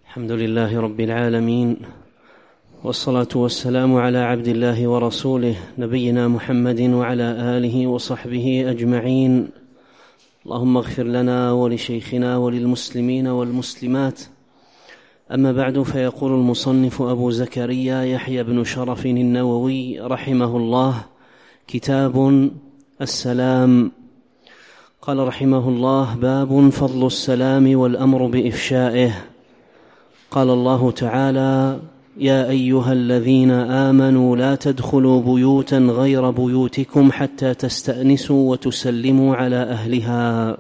الحمد لله رب العالمين، والصلاة والسلام على عبد الله ورسوله نبينا محمد وعلى آله وصحبه أجمعين. اللهم اغفر لنا ولشيخنا وللمسلمين والمسلمات. أما بعد، فيقول المصنف أبو زكريا يحيى بن شرف النووي رحمه الله: كتاب السلام. قال رحمه الله: باب فضل السلام والأمر بإفشائه. قال الله تعالى: يا أيها الذين آمنوا لا تدخلوا بيوتا غير بيوتكم حتى تستأنسوا وتسلموا على أهلها.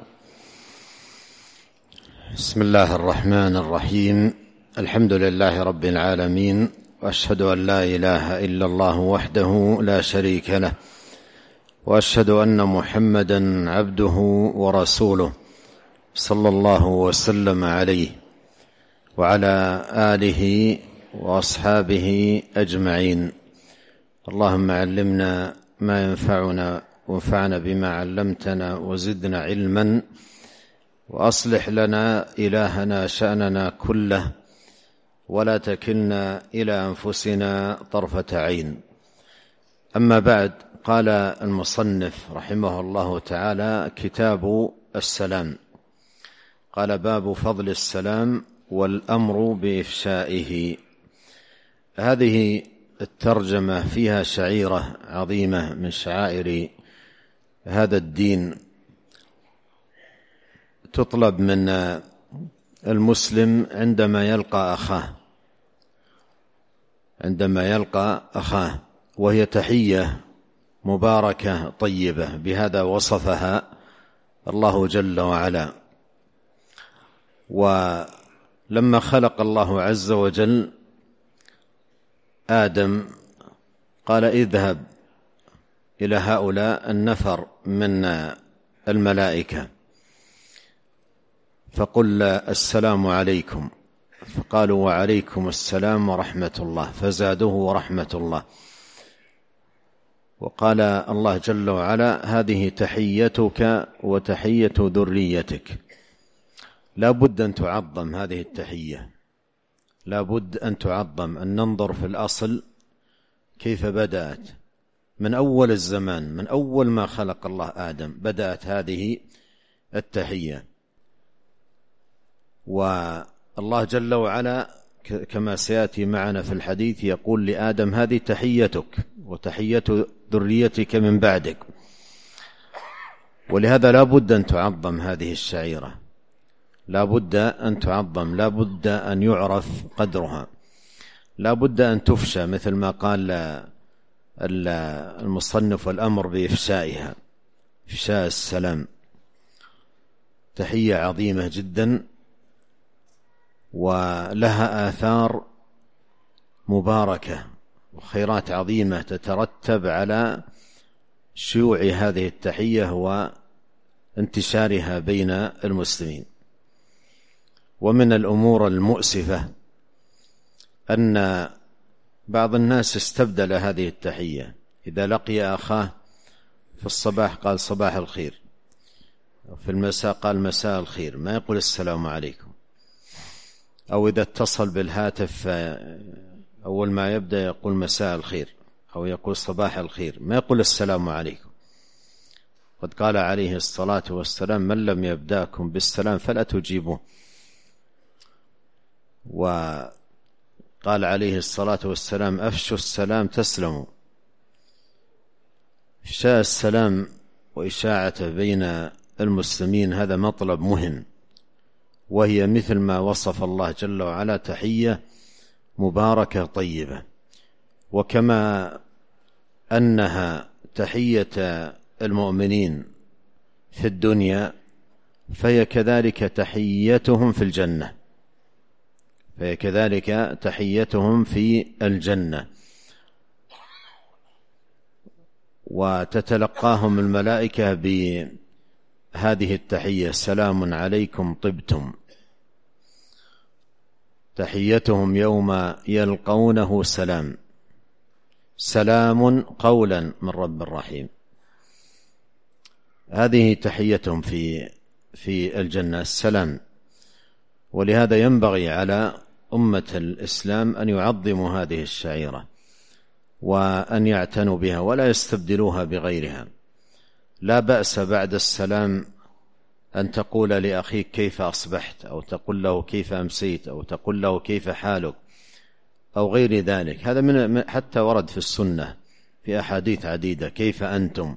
بسم الله الرحمن الرحيم. الحمد لله رب العالمين، وأشهد أن لا إله إلا الله وحده لا شريك له، وأشهد أن محمدا عبده ورسوله صلى الله وسلم عليه وعلى آله وأصحابه أجمعين. اللهم علمنا ما ينفعنا وانفعنا بما علمتنا وزدنا علما، وأصلح لنا إلهنا شأننا كله، ولا تكلنا إلى أنفسنا طرفة عين. أما بعد، قال المصنف رحمه الله تعالى: كتاب السلام. قال: باب فضل السلام والأمر بإفشائه. هذه الترجمة فيها شعيرة عظيمة من شعائر هذا الدين، تطلب من المسلم عندما يلقى أخاه، وهي تحية مباركة طيبة، بهذا وصفها الله جل وعلا. ولما خلق الله عز وجل آدم قال: اذهب إلى هؤلاء النفر من الملائكة فقل السلام عليكم، فقالوا: وعليكم السلام ورحمة الله، فزادوه ورحمة الله. وقال الله جل وعلا: هذه تحيتك وتحية ذريتك. لا بد أن تعظم هذه التحية، لا بد أن تعظم، أن ننظر في الأصل كيف بدأت من أول الزمان، من أول ما خلق الله آدم بدأت هذه التحية. والله جل وعلا كما سيأتي معنا في الحديث يقول لآدم: هذه تحيتك وتحية ذريتك من بعدك. ولهذا لا بد أن تعظم هذه الشعيرة، لا بد أن تعظم، لا بد أن يعرف قدرها، لا بد أن تفشى، مثل ما قال المصنف: والأمر بإفشائها. إفشاء السلام تحية عظيمة جدا، ولها آثار مباركة وخيرات عظيمة تترتب على شيوع هذه التحية وانتشارها بين المسلمين. ومن الأمور المؤسفة أن بعض الناس استبدل هذه التحية، إذا لقي أخاه في الصباح قال: صباح الخير، في المساء قال: مساء الخير، ما يقول السلام عليكم. أو إذا اتصل بالهاتف أول ما يبدأ يقول مساء الخير أو يقول صباح الخير، ما يقول السلام عليكم. قد قال عليه الصلاة والسلام: من لم يبدأكم بالسلام فلا تجيبوه. وقال عليه الصلاة والسلام: أفشوا السلام تسلموا. إفشاء السلام وإشاعته بين المسلمين هذا مطلب مهم، وهي مثل ما وصف الله جل وعلا تحية مباركة طيبة. وكما أنها تحية المؤمنين في الدنيا، فهي كذلك تحيتهم في الجنة، فهي كذلك تحيتهم في الجنة. وتتلقاهم الملائكة بهذه التحية: سلام عليكم طبتم. تحيتهم يوم يلقونه سلام، سلام قولا من رب رحيم. هذه تحيتهم في الجنة، السلام. ولهذا ينبغي على أمة الإسلام أن يعظموا هذه الشعيرة وأن يعتنوا بها ولا يستبدلوها بغيرها. لا بأس بعد السلام أن تقول لأخيك كيف أصبحت، أو تقول له كيف أمسيت، أو تقول له كيف حالك، أو غير ذلك. هذا من حتى ورد في السنة في أحاديث عديدة كيف أنتم،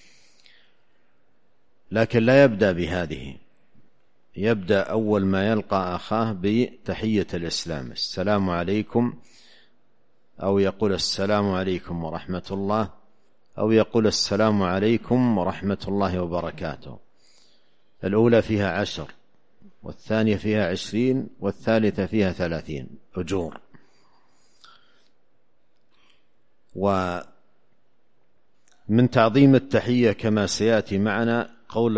لكن لا يبدأ بهذه. يبدأ أول ما يلقى أخاه بتحية الإسلام، السلام عليكم، أو يقول السلام عليكم ورحمة الله، أو يقول السلام عليكم ورحمة الله وبركاته. الأولى فيها 10، والثانية فيها 20، والثالثة فيها 30 أجور. ومن تعظيم التحية كما سيأتي معنا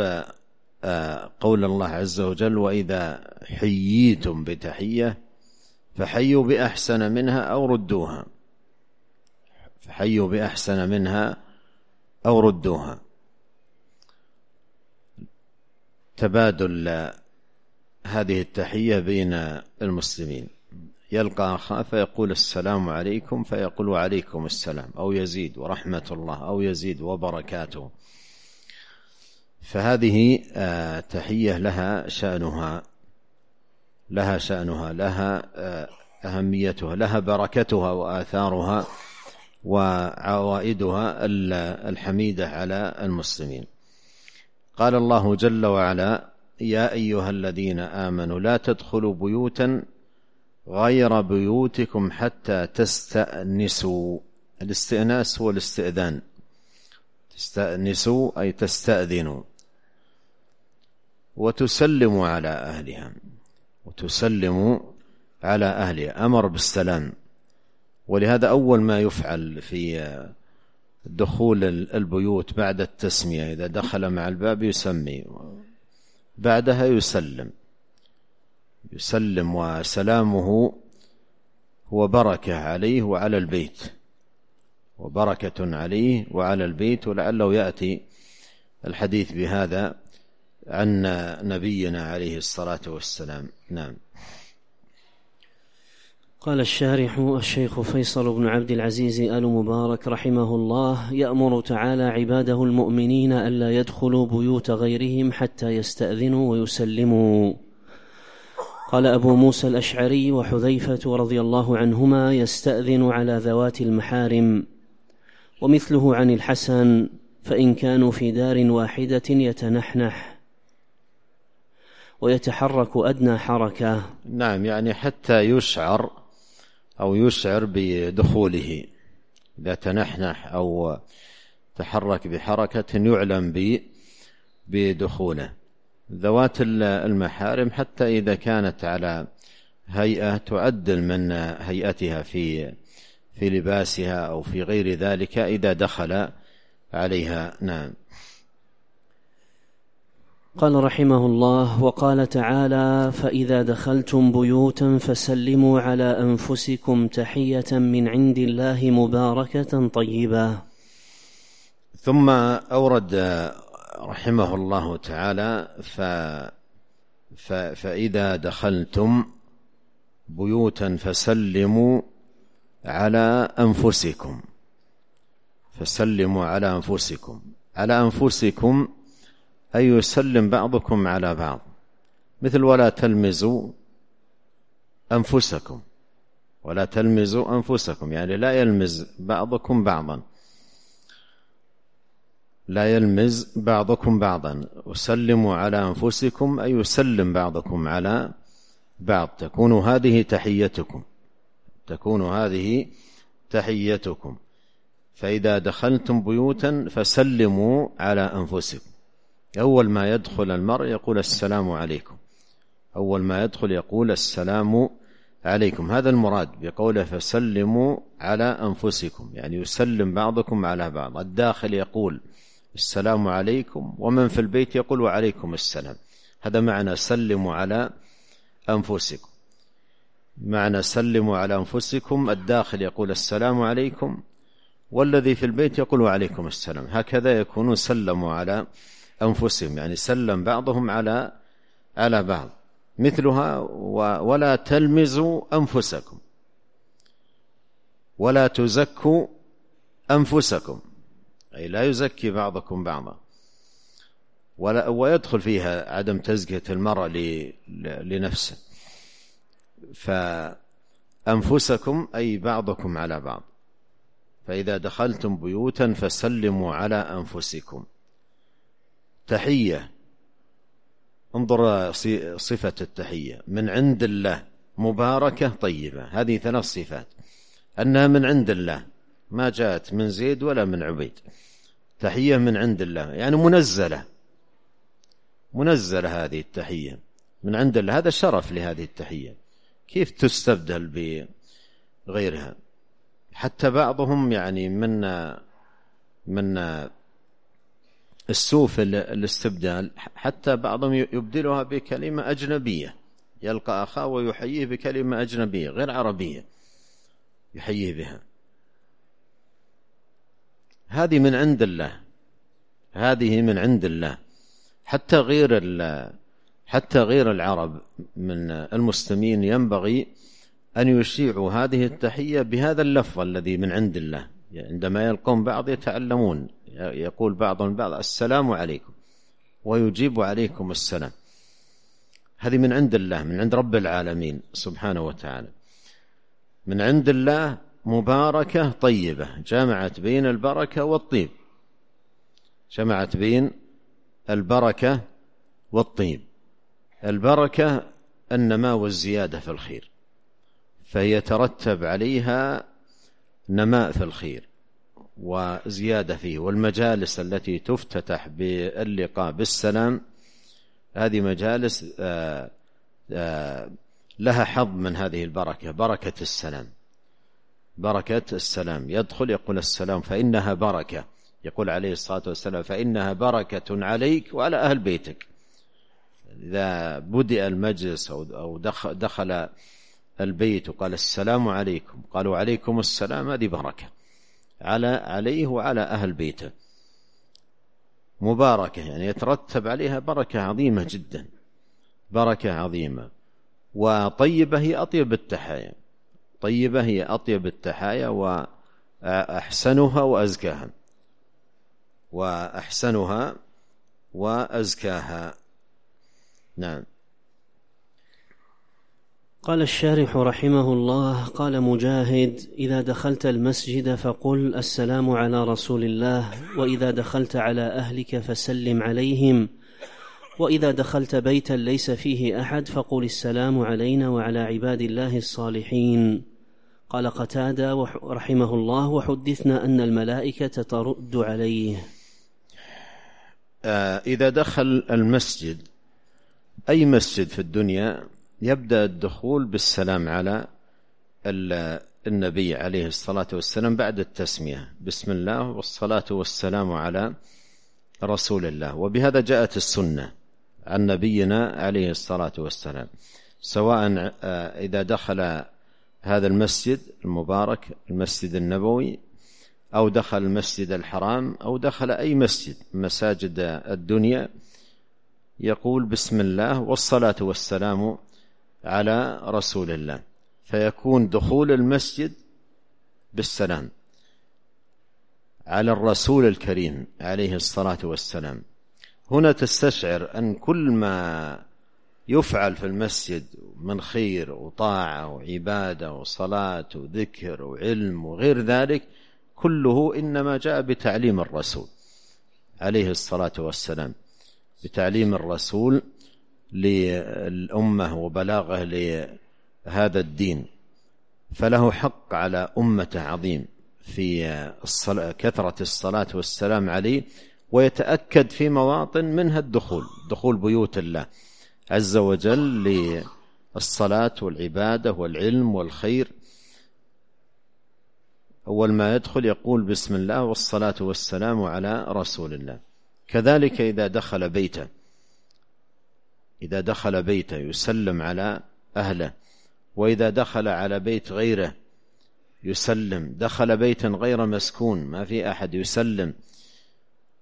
قول الله عز وجل: وإذا حييتم بتحية فحيوا بأحسن منها أو ردوها. فحيوا بأحسن منها أو ردوها. تبادل هذه التحية بين المسلمين. يلقى أخاه فيقول السلام عليكم، فيقول وعليكم السلام، أو يزيد ورحمة الله، أو يزيد وبركاته. فهذه تحية لها شأنها، لها أهميتها، لها بركتها وآثارها وعوائدها الحميدة على المسلمين. قال الله جل وعلا: يا أيها الذين آمنوا لا تدخلوا بيوتا غير بيوتكم حتى تستأنسوا. الاستئناس هو الاستئذان. تستأنسوا أي تستأذنوا، وتسلموا على أهلها. وتسلموا على أهلها، أمر بالسلام. ولهذا أول ما يفعل في دخول البيوت بعد التسمية، إذا دخل مع الباب يسمي، بعدها يسلم. وسلامه هو بركة عليه وعلى البيت، وبركة عليه وعلى البيت. ولعله يأتي الحديث بهذا عن نبينا عليه الصلاة والسلام. نعم. قال الشارح الشيخ فيصل بن عبد العزيز آل مبارك رحمه الله: يأمر تعالى عباده المؤمنين ألا يدخلوا بيوت غيرهم حتى يستأذنوا ويسلموا. قال أبو موسى الأشعري وحذيفة رضي الله عنهما: يستأذن على ذوات المحارم. ومثله عن الحسن: فإن كانوا في دار واحدة يتنحنح ويتحرك أدنى حركة. نعم، يعني حتى يشعر بدخوله. إذا تنحنح أو تحرك بحركة يعلم بدخوله. ذوات المحارم حتى إذا كانت على هيئة تعدل من هيئتها في لباسها أو في غير ذلك إذا دخل عليها. نعم. قال رحمه الله: وقال تعالى: فإذا دخلتم بيوتا فسلموا على أنفسكم تحية من عند الله مباركة طيبة. ثم أورد رحمه الله تعالى: فإذا دخلتم بيوتا فسلموا على أنفسكم. فسلموا على أنفسكم. على أنفسكم أي يسلم بعضكم على بعض، مثل ولا تلمزوا أنفسكم. ولا تلمزوا أنفسكم يعني لا يلمز بعضكم بعضا، لا يلمز بعضكم بعضا. وسلموا على أنفسكم أي يسلم بعضكم على بعض. تكون هذه تحيتكم. فإذا دخلتم بيوتا فسلموا على أنفسكم. أول ما يدخل المرء يقول السلام عليكم. أول ما يدخل يقول السلام عليكم. هذا المراد بقوله فسلموا على أنفسكم، يعني يسلم بعضكم على بعض. الداخل يقول السلام عليكم، ومن في البيت يقول وعليكم السلام. هذا معنى سلموا على أنفسكم. معنى سلموا على أنفسكم، الداخل يقول السلام عليكم، والذي في البيت يقول وعليكم السلام. هكذا يكونون سلموا على أنفسهم، يعني سلم بعضهم على بعض. مثلها ولا تلمزوا أنفسكم ولا تزكوا أنفسكم، أي لا يزكي بعضكم بعضا، ويدخل فيها عدم تزكية المرء لنفسه. فأنفسكم أي بعضكم على بعض. فإذا دخلتم بيوتا فسلموا على أنفسكم. تحية، انظر صفة التحية: من عند الله، مباركة، طيبة. هذه 3 صفات، أنها من عند الله، ما جاءت من زيد ولا من عبيد. تحية من عند الله، يعني منزلة هذه التحية من عند الله. هذا شرف لهذه التحية، كيف تستبدل بغيرها؟ حتى بعضهم يعني من السوء في الاستبدال، حتى بعضهم يبدلها بكلمة أجنبية، يلقى أخاه ويحييه بكلمة أجنبية غير عربية يحييه بها. هذه من عند الله، هذه من عند الله. حتى غير العرب من المسلمين ينبغي أن يشيعوا هذه التحية بهذا اللفظ الذي من عند الله. عندما يلقون بعض يتعلمون، يقول بعضهم بعض: السلام عليكم، ويجيب: عليكم السلام. هذه من عند الله، من عند رب العالمين سبحانه وتعالى، من عند الله، مباركة، طيبة. جمعت بين البركة والطيب، جمعت بين البركة والطيب. البركة النماء والزيادة في الخير، فهي ترتب عليها نماء في الخير وزيادة فيه. والمجالس التي تفتتح باللقاء بالسلام هذه مجالس لها حظ من هذه البركة، بركة السلام. بركة السلام، يدخل يقول: السلام فإنها بركة. يقول عليه الصلاة والسلام: فإنها بركة عليك وعلى أهل بيتك. إذا بدأ المجلس أو دخل البيت وقال: السلام عليكم، قالوا: عليكم السلام، هذه بركة عليه وعلى أهل بيته. مباركة يعني يترتب عليها بركة عظيمة جدا، بركة عظيمة. وطيبة هي أطيب التحايا، طيبة هي أطيب التحايا وأحسنها وأزكاها، وأحسنها وأزكاها. نعم. قال الشارح رحمه الله: قال مجاهد: إذا دخلت المسجد فقل: السلام على رسول الله، وإذا دخلت على أهلك فسلم عليهم، وإذا دخلت بيتا ليس فيه أحد فقل: السلام علينا وعلى عباد الله الصالحين. قال قتادة رحمه الله: وحدثنا أن الملائكة ترد عليه. إذا دخل المسجد، أي مسجد في الدنيا، يبدأ الدخول بالسلام على النبي عليه الصلاة والسلام بعد التسمية: بسم الله والصلاة والسلام على رسول الله. وبهذا جاءت السنة عن نبينا عليه الصلاة والسلام، سواء إذا دخل هذا المسجد المبارك، المسجد النبوي، أو دخل المسجد الحرام، أو دخل أي مسجد مساجد الدنيا، يقول: بسم الله والصلاة والسلام على رسول الله. فيكون دخول المسجد بالسلام على الرسول الكريم عليه الصلاة والسلام. هنا تستشعر أن كل ما يفعل في المسجد من خير وطاعة وعبادة وصلاة وذكر وعلم وغير ذلك، كله إنما جاء بتعليم الرسول عليه الصلاة والسلام، بتعليم الرسول للأمة وبلاغه لهذا الدين. فله حق على أمته عظيم في كثرة الصلاة والسلام عليه، ويتأكد في مواطن منها دخول بيوت الله عز وجل للصلاة والعبادة والعلم والخير. أول ما يدخل يقول: بسم الله والصلاة والسلام على رسول الله. كذلك إذا دخل بيته يسلم على أهله، وإذا دخل على بيت غيره يسلم، دخل بيتا غير مسكون ما في أحد يسلم.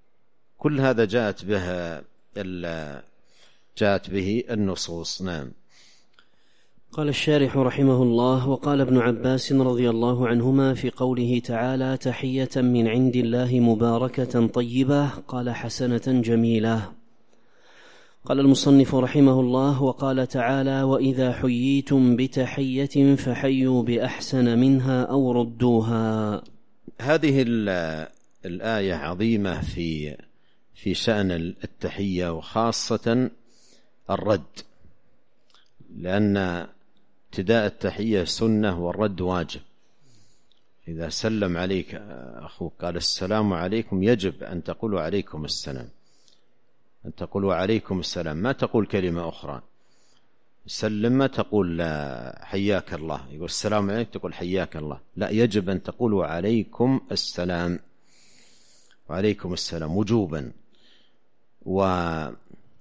كل هذا جاءت به النصوص. نعم. قال الشارح رحمه الله: وقال ابن عباس رضي الله عنهما في قوله تعالى: تحية من عند الله مباركة طيبة، قال: حسنة جميلة. قال المصنف رحمه الله: وقال تعالى: وإذا حييتم بتحية فحيوا بأحسن منها أو ردوها. هذه الآية عظيمة في شأن التحية، وخاصة الرد، لأن ابتداء التحية سنة والرد واجب. إذا سلم عليك أخوك قال السلام عليكم، يجب أن تقول عليكم السلام، أن تقول عليكم السلام، ما تقول كلمة أخرى. سلم ما تقول حياك الله، يقول السلام عليكم تقول حياك الله، لا، يجب أن تقولوا عليكم السلام، وعليكم السلام وجوبا. وهذا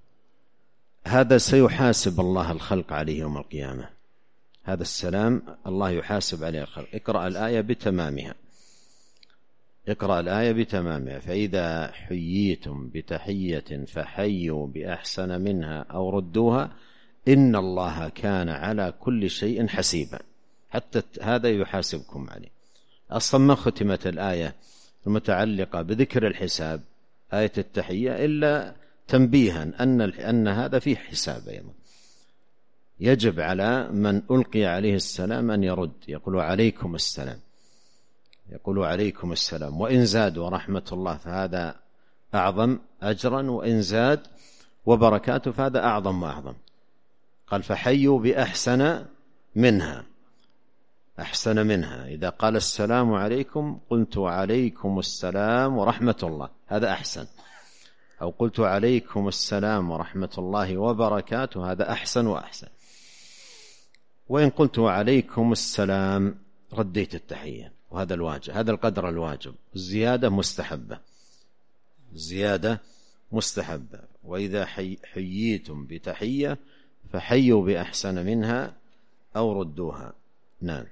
سيحاسب الله الخلق عليه يوم القيامة، هذا السلام الله يحاسب عليه الخلق. اقرأ الآية بتمامها، اقرأ الآية بتمامها: فإذا حييتم بتحية فحيوا بأحسن منها أو ردوها إن الله كان على كل شيء حسيبا. حتى هذا يحاسبكم عليه. أصلا ما ختمت الآية المتعلقة بذكر الحساب، آية التحية، إلا تنبيها أن هذا فيه حساب أيضا. يجب على من ألقي عليه السلام أن يرد، يقول عليكم السلام، يقول عليكم السلام. وإن زاد ورحمة الله فهذا أعظم أجرا، وإن زاد وبركاته فهذا أعظم وأعظم. قال: فحيوا بأحسن منها، أحسن منها. إذا قال السلام عليكم قلت عليكم السلام ورحمة الله، هذا أحسن. أو قلت عليكم السلام ورحمة الله وبركاته، هذا أحسن وأحسن. وإن قلت عليكم السلام رديت التحية، وهذا الواجب، هذا القدر الواجب. الزيادة مستحبة، الزيادة مستحبة. وإذا حييتم بتحية فحيوا بأحسن منها أو ردوها. نعم.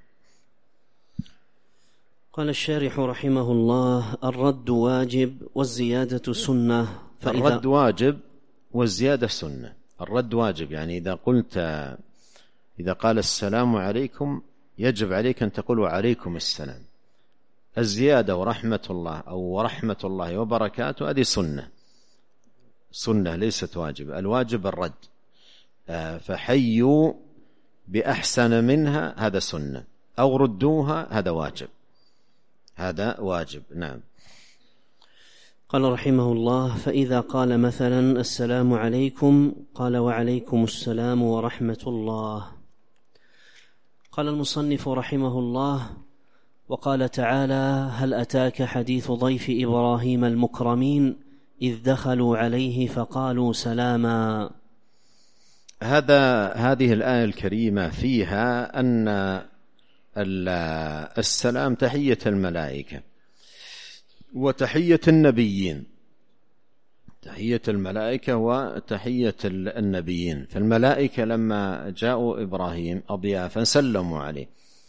قال الشارح رحمه الله: الرد واجب والزيادة سنة. الرد واجب والزيادة سنة. الرد واجب يعني إذا قال السلام عليكم يجب عليك أن تقول عليكم السلام. الزيادة ورحمة الله أو ورحمة الله وبركاته هذه سنة ليست واجب. الواجب الرد. فحيوا بأحسن منها هذا سنة، أو ردوها هذا واجب، هذا واجب. نعم. قال رحمه الله: فإذا قال مثلا السلام عليكم قال وعليكم السلام ورحمة الله. قال المصنف رحمه الله: وقال تعالى: هل أتاك حديث ضيف إبراهيم المكرمين إذ دخلوا عليه فقالوا سلاما. هذه الآية الكريمة فيها أن السلام تحية الملائكة وتحية النبيين، تحية الملائكة وتحية النبيين. فالملائكة لما جاءوا إبراهيم أضيافا سلموا عليه،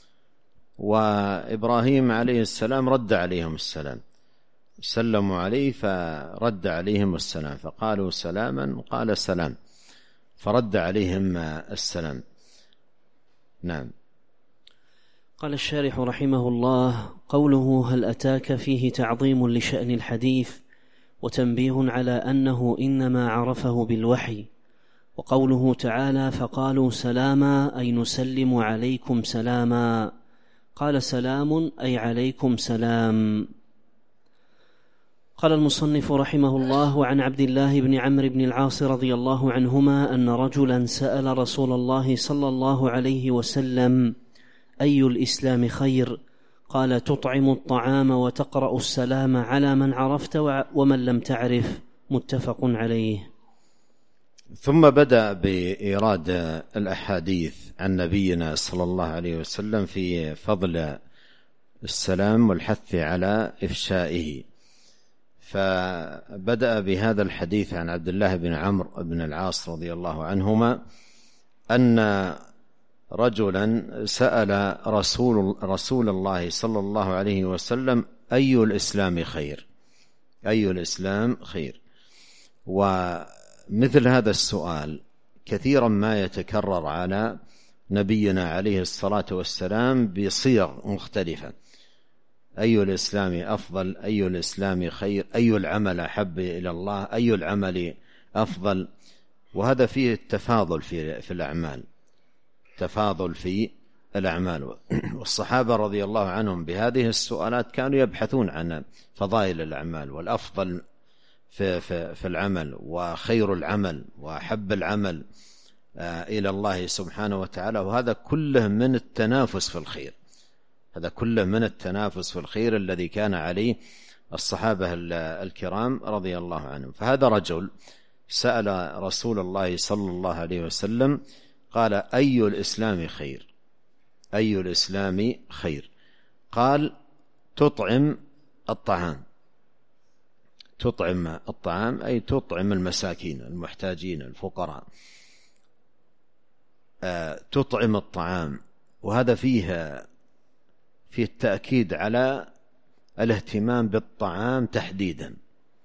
وإبراهيم عليه السلام رد عليهم السلام، سلموا عليه فرد عليهم السلام، فقالوا سلاما قال سلام، فرد عليهم السلام. نعم. قال الشارح رحمه الله: قوله هل أتاك فيه تعظيم لشأن الحديث وتنبيه على أنه إنما عرفه بالوحي. وقوله تعالى فقالوا سلاما أي نسلم عليكم سلاما، قال سلام أي عليكم سلام. قال المصنف رحمه الله: وعن عبد الله بن عمرو بن العاص رضي الله عنهما أن رجلا سأل رسول الله صلى الله عليه وسلم: أي الإسلام خير؟ قال: تطعم الطعام وتقرأ السلام على من عرفت ومن لم تعرف. متفق عليه. ثم بدأ بإيراد الأحاديث عن نبينا صلى الله عليه وسلم في فضل السلام والحث على إفشائه. فبدأ بهذا الحديث عن عبد الله بن عمرو بن العاص رضي الله عنهما أن رجلا سأل رسول الله صلى الله عليه وسلم: أي الإسلام خير؟ أي الإسلام خير؟ ومثل هذا السؤال كثيرا ما يتكرر على نبينا عليه الصلاة والسلام بصيغ مختلفة: أي الإسلام أفضل، أي الإسلام خير، أي العمل أحب إلى الله، أي العمل أفضل. وهذا فيه التفاضل في الأعمال، تفاضل في الأعمال. والصحابة رضي الله عنهم بهذه السؤالات كانوا يبحثون عن فضائل الأعمال والأفضل في العمل وخير العمل وأحب العمل إلى الله سبحانه وتعالى. وهذا كله من التنافس في الخير، هذا كله من التنافس في الخير الذي كان عليه الصحابة الكرام رضي الله عنهم. فهذا رجل سأل رسول الله صلى الله عليه وسلم قال: أي الإسلام خير؟ أي الإسلام خير؟ قال: تطعم الطعام. تطعم الطعام أي تطعم المساكين المحتاجين الفقراء. تطعم الطعام، وهذا فيه التأكيد على الاهتمام بالطعام تحديدا.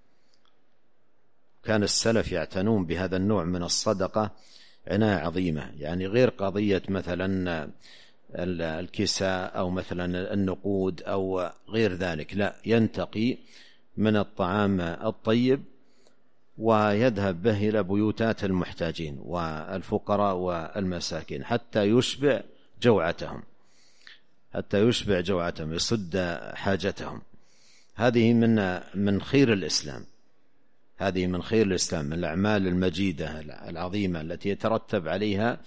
كان السلف يعتنون بهذا النوع من الصدقة عناية عظيمة، يعني غير قضية مثلا الكساء أو مثلا النقود أو غير ذلك، لا، ينتقي من الطعام الطيب ويذهب به إلى بيوتات المحتاجين والفقراء والمساكين حتى يشبع جوعتهم، حتى يشبع جوعتهم، يسد حاجتهم. هذه من خير الإسلام، هذه من خير الإسلام، من الأعمال المجيدة العظيمة التي يترتب عليها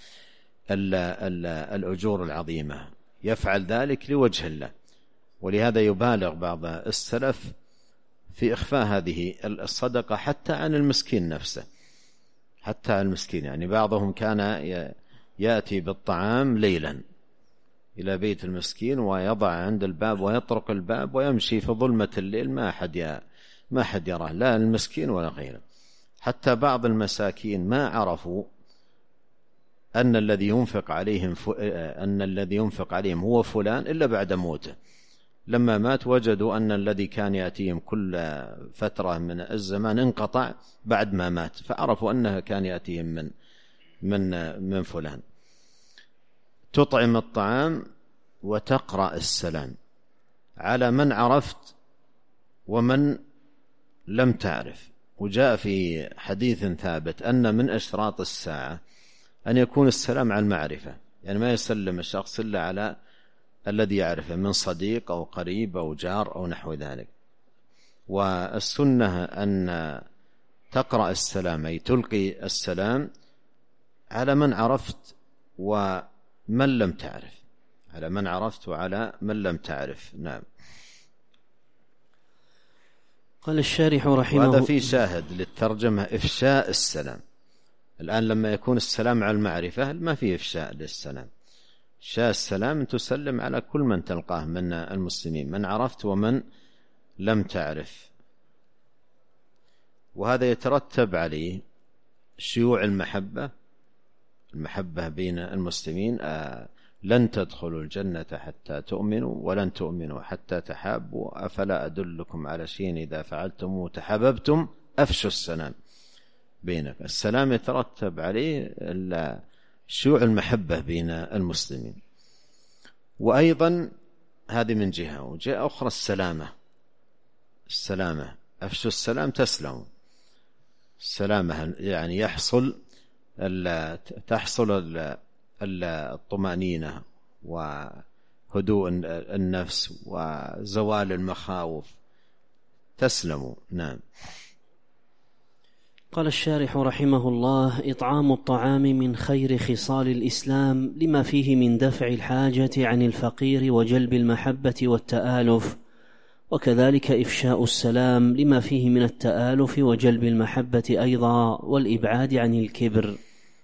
الأجور العظيمة. يفعل ذلك لوجه الله، ولهذا يبالغ بعض السلف في إخفاء هذه الصدقة حتى عن المسكين نفسه، حتى عن المسكين. يعني بعضهم كان يأتي بالطعام ليلا إلى بيت المسكين ويضع عند الباب ويطرق الباب ويمشي في ظلمة الليل، ما أحد يراه، لا المسكين ولا غيره. حتى بعض المساكين ما عرفوا أن الذي ينفق عليهم هو فلان إلا بعد موته. لما مات وجدوا أن الذي كان يأتيهم كل فترة من الزمان انقطع بعد ما مات، فعرفوا أنه كان يأتيهم من فلان. تطعم الطعام وتقرأ السلام على من عرفت ومن لم تعرف. وجاء في حديث ثابت أن من أشراط الساعة أن يكون السلام على المعرفة، يعني ما يسلم الشخص إلا على الذي يعرفه من صديق أو قريب أو جار أو نحو ذلك. والسنة أن تقرأ السلام أي تلقي السلام على من عرفت ومن لم تعرف، على من عرفت وعلى من لم تعرف. نعم. قال الشارح رحمه الله، وهذا في شاهد للترجمة: إفشاء السلام. الآن لما يكون السلام على المعرفة ما فيه إفشاء للسلام. إفشاء السلام أن تسلم على كل من تلقاه من المسلمين، من عرفت ومن لم تعرف. وهذا يترتب عليه شيوع المحبة بين المسلمين. لن تدخلوا الجنة حتى تؤمنوا ولن تؤمنوا حتى تحابوا أفلا أدلكم على شيء إذا فعلتم تحاببتم أفشوا السلام بينك. السلام يترتب عليه شيوع المحبة بين المسلمين. وأيضا هذه من جهة، وجهة أخرى السلامة. أفشوا السلام تسلموا. السلامة يعني تحصل الطمأنينة وهدوء النفس وزوال المخاوف، تسلموا. نعم. قال الشارح رحمه الله: إطعام الطعام من خير خصال الإسلام لما فيه من دفع الحاجة عن الفقير وجلب المحبة والتآلف، وكذلك إفشاء السلام لما فيه من التآلف وجلب المحبة أيضا والإبعاد عن الكبر.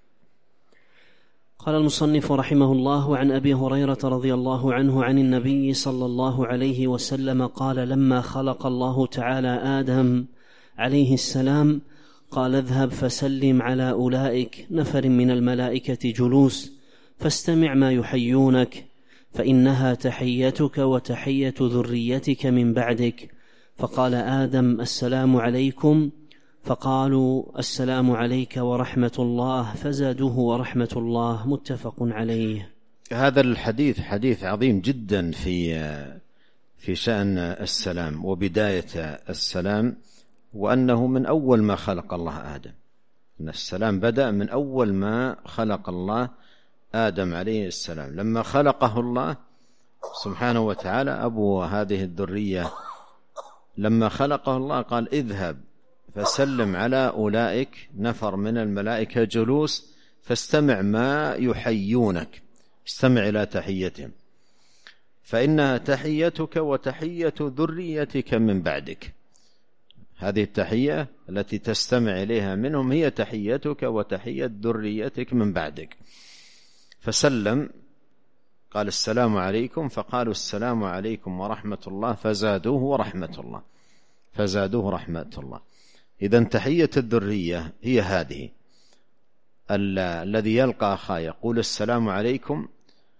قال المصنف رحمه الله: عن أبي هريرة رضي الله عنه عن النبي صلى الله عليه وسلم قال: لما خلق الله تعالى آدم عليه السلام قال: اذهب فسلم على أولئك نفر من الملائكة جلوس فاستمع ما يحيونك، فإنها تحيتك وتحية ذريتك من بعدك. فقال آدم: السلام عليكم. فقالوا السلام عليك ورحمة الله فزادوه ورحمة الله، متفق عليه. هذا الحديث حديث عظيم جدا في شأن السلام وبداية السلام، وأنه من أول ما خلق الله آدم، أن السلام بدأ من أول ما خلق الله آدم عليه السلام. لما خلقه الله سبحانه وتعالى أبو هذه الذرية، لما خلقه الله قال اذهب فسلم على أولئك نفر من الملائكة جلوس فاستمع ما يحيونك، استمع إلى تحيتهم فإنها تحيتك وتحية ذريتك من بعدك. هذه التحية التي تستمع إليها منهم هي تحيتك وتحية ذريتك من بعدك. فسلم، قال السلام عليكم، فقالوا السلام عليكم ورحمة الله فزادوه ورحمة الله، فزادوه رحمة الله. إذن تحية الذرية هي هذه، الذي يلقى أخاه يقول السلام عليكم،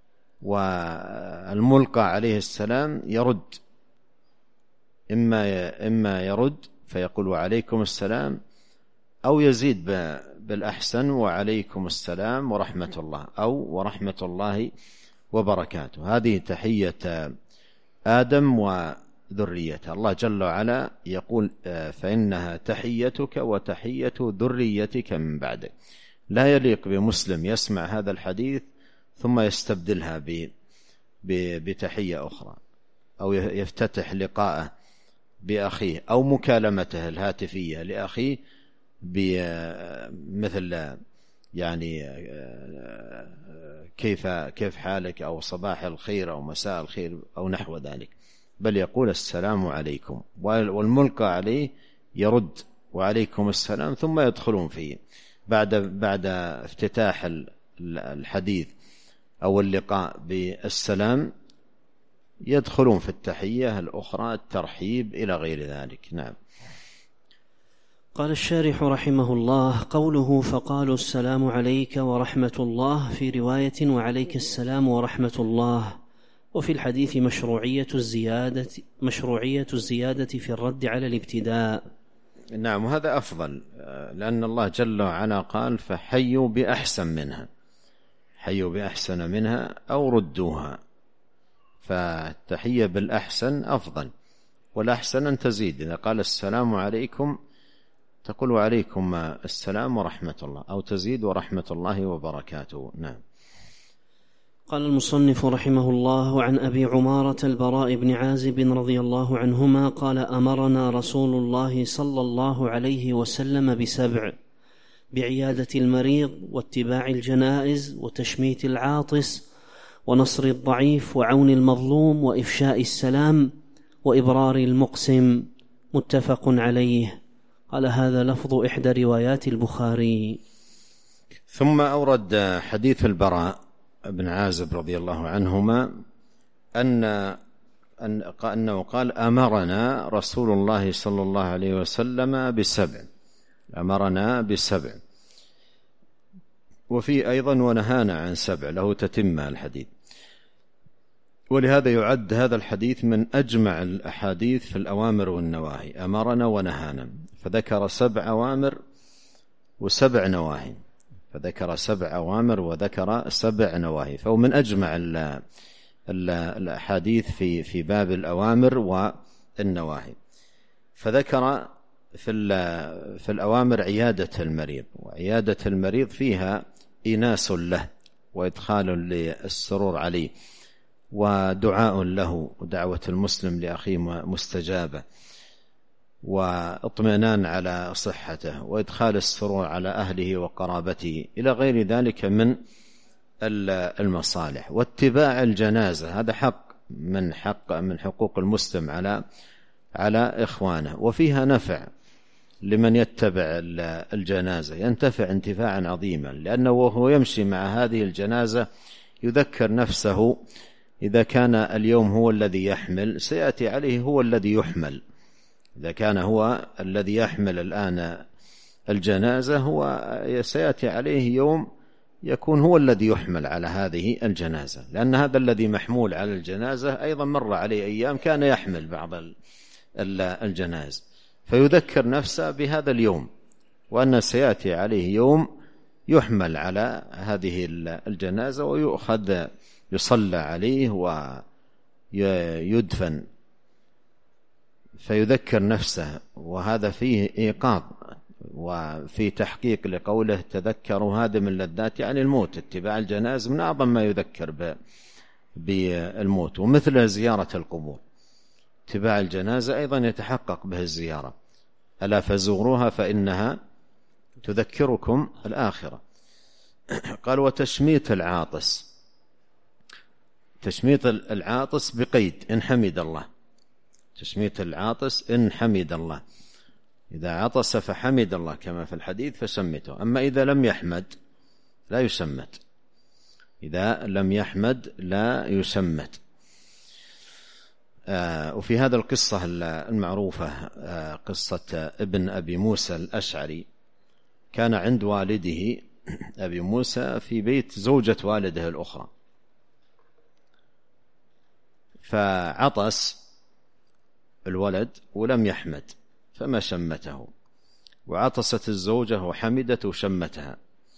والملقى عليه السلام يرد، إما يرد فيقول وعليكم السلام، أو يزيد بالأحسن وعليكم السلام ورحمة الله، أو ورحمة الله وبركاته. هذه تحية آدم وذريته. الله جل وعلا يقول فإنها تحيتك وتحية ذريتك من بعدك. لا يليق بمسلم يسمع هذا الحديث ثم يستبدلها بتحية أخرى، أو يفتتح لقاءه بأخيه أو مكالمته الهاتفية لأخيه بمثل يعني كيف حالك، أو صباح الخير، أو مساء الخير، أو نحو ذلك، بل يقول السلام عليكم، والملقى عليه يرد وعليكم السلام، ثم يدخلون فيه بعد افتتاح الحديث أو اللقاء بالسلام، يدخلون في التحية الأخرى الترحيب إلى غير ذلك. نعم. قال الشارح رحمه الله: قوله فقالوا السلام عليك ورحمة الله، في رواية وعليك السلام ورحمة الله. وفي الحديث مشروعية الزيادة في الرد على الابتداء. نعم، وهذا أفضل، لأن الله جل وعلا قال فحيوا بأحسن منها، حيوا بأحسن منها أو ردوها، فالتحية بالأحسن أفضل، والأحسن أن تزيد. إذا قال السلام عليكم تقول وعليكم السلام ورحمة الله، أو تزيد ورحمة الله وبركاته. نعم. قال المصنف رحمه الله: عن أبي عمارة البراء بن عازب رضي الله عنهما قال: أمرنا رسول الله صلى الله عليه وسلم بسبع: بعيادة المريض، واتباع الجنائز، وتشميت العاطس، ونصر الضعيف، وعون المظلوم، وإفشاء السلام، وإبرار المقسم، متفق عليه. قال هذا لفظ إحدى روايات البخاري. ثم أورد حديث البراء بن عازب رضي الله عنهما أنه قال: أمرنا رسول الله صلى الله عليه وسلم بسبع، أمرنا بسبع، وفي أيضا ونهانا عن سبع، له تتمة الحديث. ولهذا يعد هذا الحديث من أجمع الأحاديث في الأوامر والنواهي، أمرنا ونهانا، فذكر 7 أوامر و7 نواهي، فذكر 7 أوامر وذكر 7 نواهي، فهو من أجمع الأحاديث في باب الأوامر والنواهي. فذكر في الأوامر عيادة المريض، وعيادة المريض فيها إناس له وإدخال للسرور عليه، ودعاء له، ودعوة المسلم لأخيه مستجابة، واطمئنان على صحته، وإدخال السرور على أهله وقرابته، إلى غير ذلك من المصالح. واتباع الجنازة، هذا حق من حقوق المسلم على إخوانه، وفيها نفع لمن يتبع الجنازة، ينتفع انتفاعا عظيما، لأنه وهو يمشي مع هذه الجنازة يذكر نفسه إذا كان اليوم هو الذي يحمل سيأتي عليه هو الذي يحمل. إذا كان هو الذي يحمل الآن الجنازة، هو سيأتي عليه يوم يكون هو الذي يحمل على هذه الجنازة، لأن هذا الذي محمول على الجنازة أيضا مر عليه أيام كان يحمل بعض الجنائز، فيذكر نفسه بهذا اليوم، وأن سيأتي عليه يوم يحمل على هذه الجنازة ويؤخذ يصلى عليه ويدفن، فيذكر نفسه. وهذا فيه إيقاظ وفي تحقيق لقوله تذكروا هادم اللذات، يعني الموت. اتباع الجنائز من أعظم ما يذكر بالموت، ومثل زيارة القبور. اتباع الجنازة أيضا يتحقق به الزيارة، ألا فزوروها فإنها تذكركم الآخرة. قال وتشميت العاطس، تشميت العاطس بقيد إن حمد الله، تشميت العاطس إن حمد الله، إذا عطس فحمد الله كما في الحديث فشمته. أما إذا لم يحمد لا يشمت، إذا لم يحمد لا يشمت. وفي هذا القصة المعروفة قصة ابن أبي موسى الأشعري، كان عند والده أبي موسى في بيت زوجة والده الأخرى، فعطس الولد ولم يحمد فما شمته، وعطست الزوجة وحمدت وشمتها،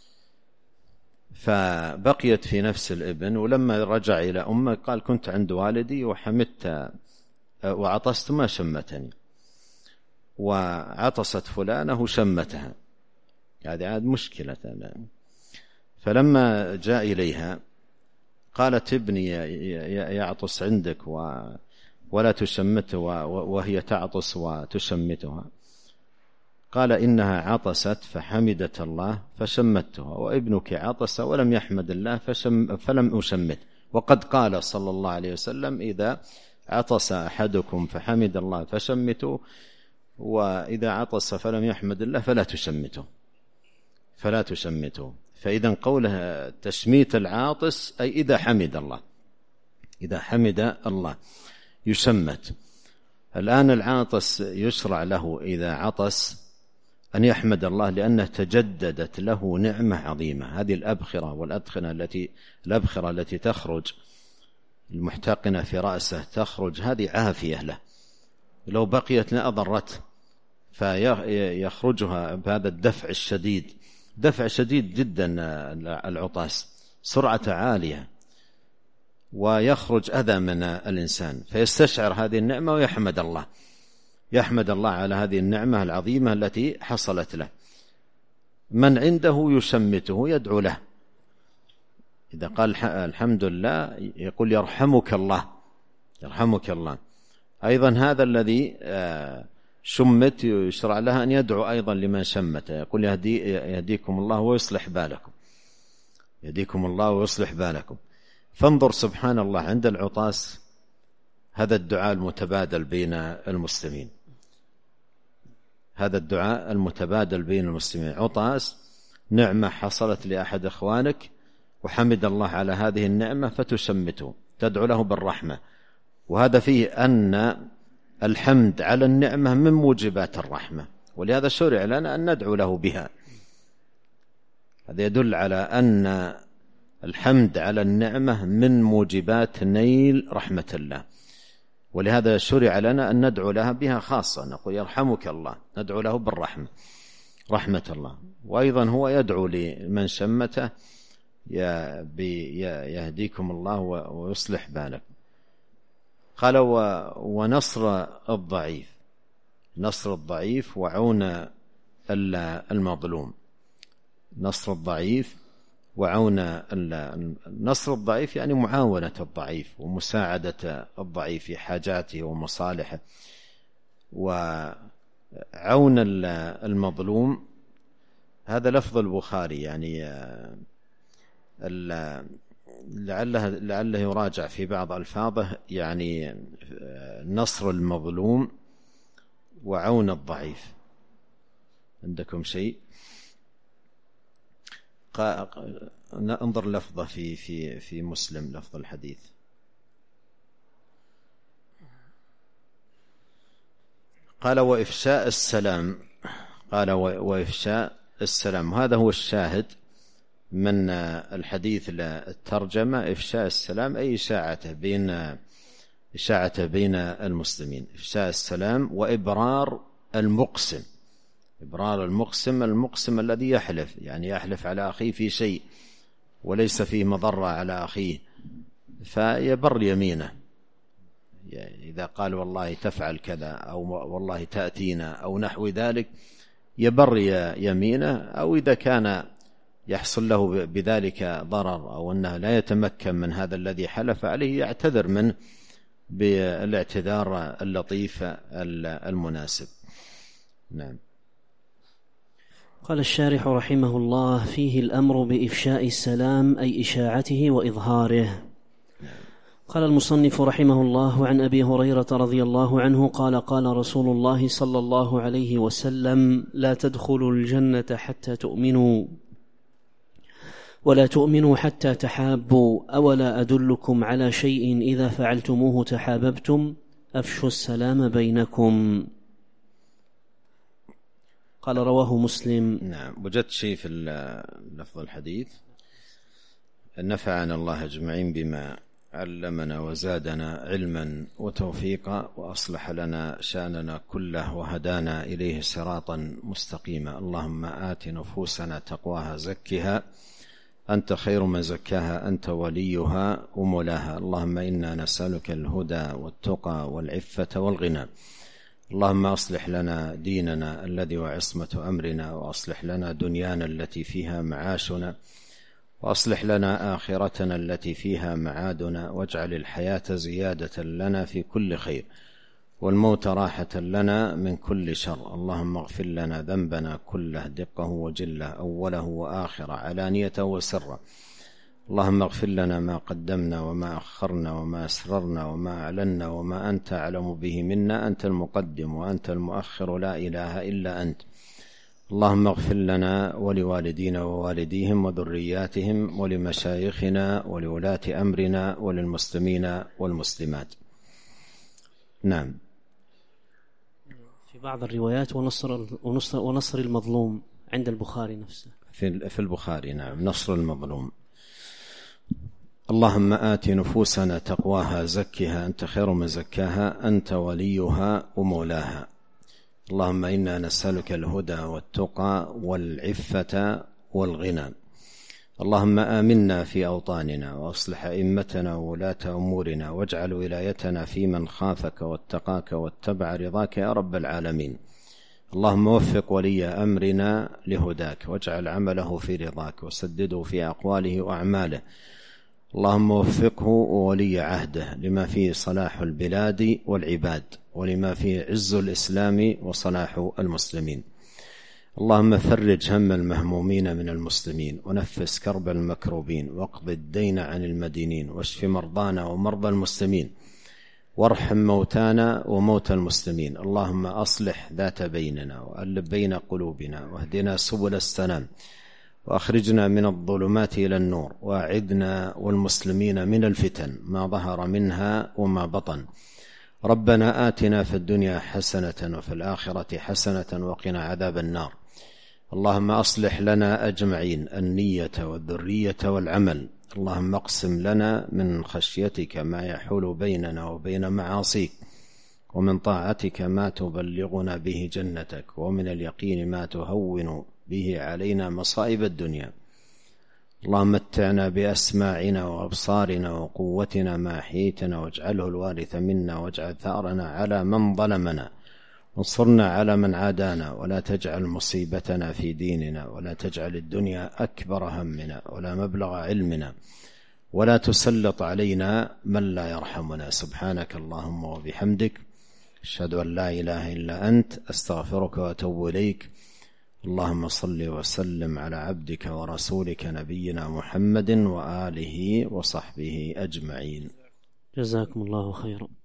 فبقيت في نفس الابن. ولما رجع إلى أمه قال كنت عند والدي وحمدت وعطست ما شمتني، وعطست فلانة وشمتها، هذه عاد مشكلة. فلما جاء إليها قالت ابني يعطس عندك ولا تشمته وهي تعطس وتشمتها. قال إنها عطست فحمدت الله فشمتها، وابنك عطس ولم يحمد الله فلم أشمت. وقد قال صلى الله عليه وسلم إذا عطس أحدكم فحمد الله فشمتوا، وإذا عطس فلم يحمد الله فلا تشمتوا. فإذا قولها تشميت العاطس أي إذا حمد الله، إذا حمد الله يشمت. الآن العاطس يشرع له إذا عطس أن يحمد الله، لأنه تجددت له نعمة عظيمة. هذه الأبخرة والأدخنة الأبخرة التي تخرج المحتقنة في رأسه تخرج، هذه عافية له، لو بقيت لأضرته، فيخرجها بهذا الدفع الشديد، دفع شديد جدا العطاس، سرعة عالية، ويخرج أذى من الإنسان، فيستشعر هذه النعمة ويحمد الله، يحمد الله على هذه النعمة العظيمة التي حصلت له. من عنده يشمته يدعو له، إذا قال الحمد لله يقول يرحمك الله، يرحمك الله. أيضا هذا الذي شمت يشرع لها أن يدعو أيضا لمن شمت، يقول يهديكم الله ويصلح بالكم، يهديكم الله ويصلح بالكم. فانظر سبحان الله عند العطاس هذا الدعاء المتبادل بين المسلمين، هذا الدعاء المتبادل بين المسلمين. عطاس نعمة حصلت لأحد إخوانك وحمد الله على هذه النعمة فتشمته، تدعو له بالرحمة، وهذا فيه أن الحمد على النعمة من موجبات الرحمة، ولهذا شرع لنا أن ندعو له بها. هذا يدل على أن الحمد على النعمة من موجبات نيل رحمة الله، ولهذا شرع لنا أن ندعو لها بها خاصة، نقول يرحمك الله، ندعو له بالرحمة، رحمة الله. وأيضا هو يدعو لمن شمته يهديكم الله ويصلح بالكم. قال ونصر الضعيف، نصر الضعيف وعون المظلوم، نصر الضعيف وعون نصر الضعيف يعني معاونة الضعيف ومساعدة الضعيف في حاجاته ومصالحه. وعون المظلوم هذا لفظ البخاري، يعني لعله يراجع في بعض ألفاظه، يعني نصر المظلوم وعون الضعيف. عندكم شيء؟ انظر لفظه في مسلم، لفظ الحديث. قال وإفشاء السلام، قال وإفشاء السلام، هذا هو الشاهد من الحديث للترجمة. إفشاء السلام أي إشاعته بين المسلمين، إفشاء السلام وإبرار المقسم. إبرار المقسم الذي يحلف، يعني يحلف على أخيه في شيء وليس فيه مضرة على أخيه، فيبر يمينه. إذا قال والله تفعل كذا أو والله تأتينا أو نحو ذلك يبر يمينه، أو إذا كان يحصل له بذلك ضرر أو أنه لا يتمكن من هذا الذي حلف عليه يعتذر منه بالاعتذار اللطيف المناسب. نعم. قال الشارح رحمه الله: فيه الأمر بإفشاء السلام أي إشاعته وإظهاره. قال المصنف رحمه الله: عن أبي هريرة رضي الله عنه قال: قال رسول الله صلى الله عليه وسلم: لا تدخلوا الجنة حتى تؤمنوا، ولا تؤمنوا حتى تحابوا، أولا أدلكم على شيء إذا فعلتموه تحاببتم؟ أفشوا السلام بينكم. قال: رواه مسلم. نعم. وجدت شيء في لفظ الحديث: نفعنا الله أجمعين بما علمنا وزادنا علما وتوفيقا وأصلح لنا شأننا كله وهدانا إليه صراطا مستقيما. اللهم آت نفوسنا تقواها زكها أنت خير من زكاها أنت وليها ومولاها. اللهم إنا نسألك الهدى والتقى والعفة والغنى. اللهم أصلح لنا ديننا الذي هو عصمة أمرنا، وأصلح لنا دنيانا التي فيها معاشنا، وأصلح لنا آخرتنا التي فيها معادنا، واجعل الحياة زيادة لنا في كل خير، والموت راحة لنا من كل شر. اللهم اغفر لنا ذنبنا كله دقه وجله، أوله وآخره، علانيته وسره. اللهم اغفر لنا ما قدمنا وما أخرنا وما أسررنا وما أعلنا وما أنت أعلم به منا، أنت المقدم وأنت المؤخر، لا إله إلا أنت. اللهم اغفر لنا ولوالدينا ووالديهم وذرياتهم ولمشايخنا ولولاة أمرنا وللمسلمين والمسلمات. نعم. في بعض الروايات ونصر المظلوم عند البخاري نفسه، في البخاري. نعم. نصر المظلوم. اللهم آت نفوسنا تقواها زكها أنت خير من زكاها أنت وليها ومولاها. اللهم إنا نسألك الهدى والتقى والعفة والغنى. اللهم آمنا في أوطاننا، وأصلح أئمتنا وولاة أمورنا، واجعل ولايتنا في من خافك واتقاك واتبع رضاك يا رب العالمين. اللهم وفق ولي أمرنا لهداك، واجعل عمله في رضاك، وسدده في أقواله وأعماله. اللهم وفقه وولي عهده لما فيه صلاح البلاد والعباد، ولما فيه عز الإسلام وصلاح المسلمين. اللهم فرج هم المهمومين من المسلمين، ونفس كرب المكروبين، واقض الدين عن المدينين، واشف مرضانا ومرضى المسلمين، وارحم موتانا وموتى المسلمين. اللهم أصلح ذات بيننا، وألف بين قلوبنا، واهدنا سبل السلام، وأخرجنا من الظلمات إلى النور، وأعذنا والمسلمين من الفتن ما ظهر منها وما بطن. ربنا آتنا في الدنيا حسنة وفي الآخرة حسنة وقنا عذاب النار. اللهم أصلح لنا أجمعين النية والذرية والعمل. اللهم اقسم لنا من خشيتك ما يحول بيننا وبين معاصيك، ومن طاعتك ما تبلغنا به جنتك، ومن اليقين ما تهون به علينا مصائب الدنيا. اللهم متعنا بأسماعنا وأبصارنا وقوتنا ما أحييتنا، واجعله الوارث منا، واجعل ثأرنا على من ظلمنا، وانصرنا على من عادانا، ولا تجعل مصيبتنا في ديننا، ولا تجعل الدنيا أكبر همنا ولا مبلغ علمنا، ولا تسلط علينا من لا يرحمنا. سبحانك اللهم وبحمدك، أشهد أن لا إله إلا أنت، أستغفرك وأتوب إليك. اللهم صل وسلم على عبدك ورسولك نبينا محمد وآله وصحبه أجمعين. جزاكم الله خيرا.